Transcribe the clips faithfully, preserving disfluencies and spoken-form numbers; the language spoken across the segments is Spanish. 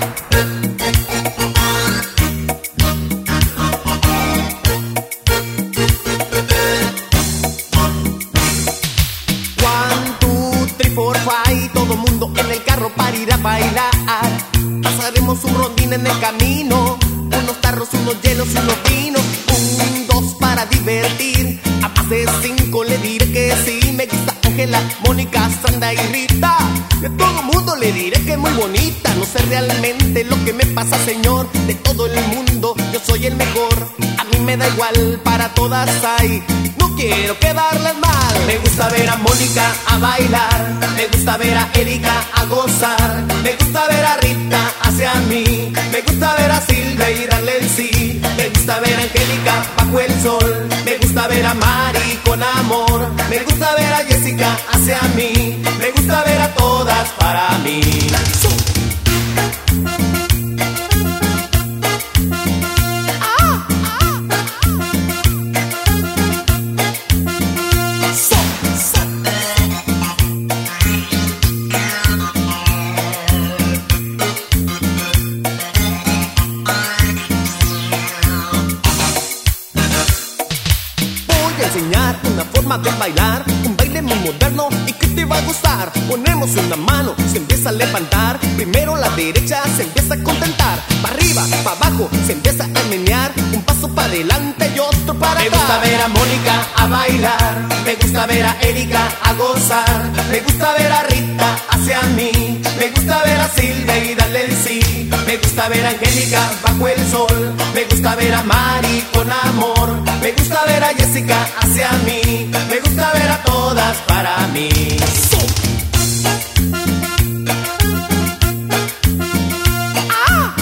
Todo mundo en el carro para ir a bailar. Pasaremos un rondín en el camino, unos tarros, unos hielos y unos vinos. Un, dos para divertir. A más de cinco le diré que sí. Me gusta Ángela, Mónica, Sandra y Rita. De todo mundo le diré que es muy bonita. No sé realmente lo que me pasa, señor. De todo el mundo yo soy el mejor. A mí me da igual, para todas hay. No quiero quedarles mal. Me gusta ver a Mónica a bailar. Me gusta ver a Erika a gozar. Me gusta ver a Rita hacia mí. Me gusta ver a Silvia y darle el sí. Me gusta ver a Angélica bajo el sol. Me gusta ver a Mari con amor. Me gusta ver a Jessica hacia mí. Me gusta ver a todas para mí. Enseñar una forma de bailar, un baile muy moderno y que te va a gustar. Ponemos una mano, se empieza a levantar. Primero la derecha se empieza a contentar. Para arriba, para abajo, se empieza a menear. Un paso para adelante y otro para atrás. Me gusta ver a Mónica a bailar. Me gusta ver a Erika a gozar. Me gusta ver a Rita hacia mí. Me gusta ver a Silvia y darle el sí. Me gusta ver a Angélica bajo el sol. Me gusta ver a Mari con amor. Me gusta ver a Jessica hacia mí. Me gusta ver a todas para mí. ¡Ah!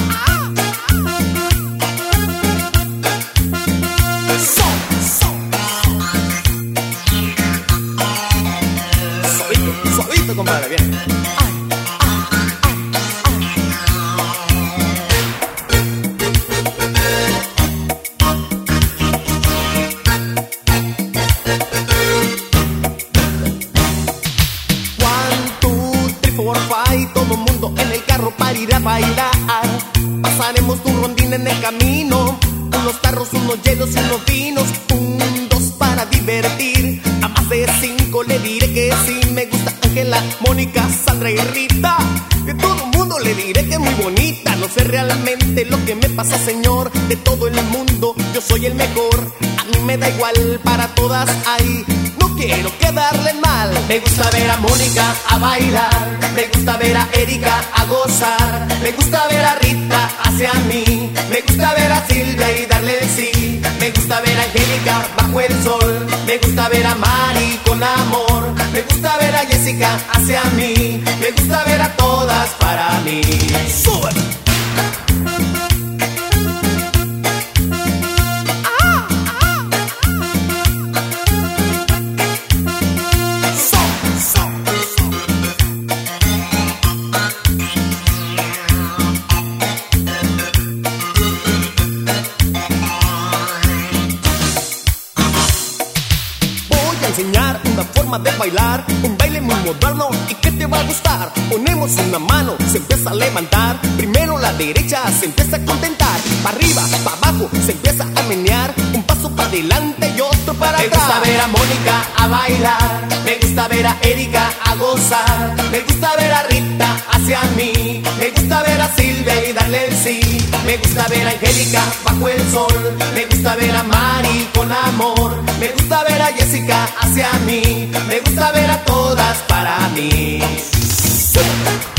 Suavito, suavito, compadre, bien. Todo mundo en el carro para ir a bailar. Pasaremos un rondín en el camino, unos tarros, unos hielos y unos vinos. Un, dos para divertir. A más de cinco le diré que sí. Me gusta Ángela, Mónica, Sandra y Rita. De todo mundo le diré que es muy bonita. No sé realmente lo que me pasa, señor. De todo el mundo yo soy el mejor. A mí me da igual, para todas hay. No quiero quedarle mal. Me gusta ver a Mónica a bailar. Me gusta ver a Erika a gozar. Me gusta ver a Rita hacia mí. Me gusta ver a Silvia y darle el sí. Me gusta ver a Angélica bajo el sol. Me gusta ver a Mari con amor. Me gusta ver a Jessica hacia mí. Me gusta ver a todas para mí. ¡Sube! Enseñar una forma de bailar, un baile muy moderno y que te va a gustar. Ponemos una mano, se empieza a levantar. Primero la derecha se empieza a contentar. Para arriba, para abajo, se empieza a menear. Un paso para adelante y otro para atrás. Me gusta ver a Mónica a bailar. Me gusta ver a Erika a gozar. Me gusta ver a Rita hacia mí. Me gusta ver a Silvia y darle el sí. Me gusta ver a Angélica bajo el sol. Me gusta ver a Mari con amor. Me gusta ver a Jessica hacia mí. Me gusta ver a todas para mí.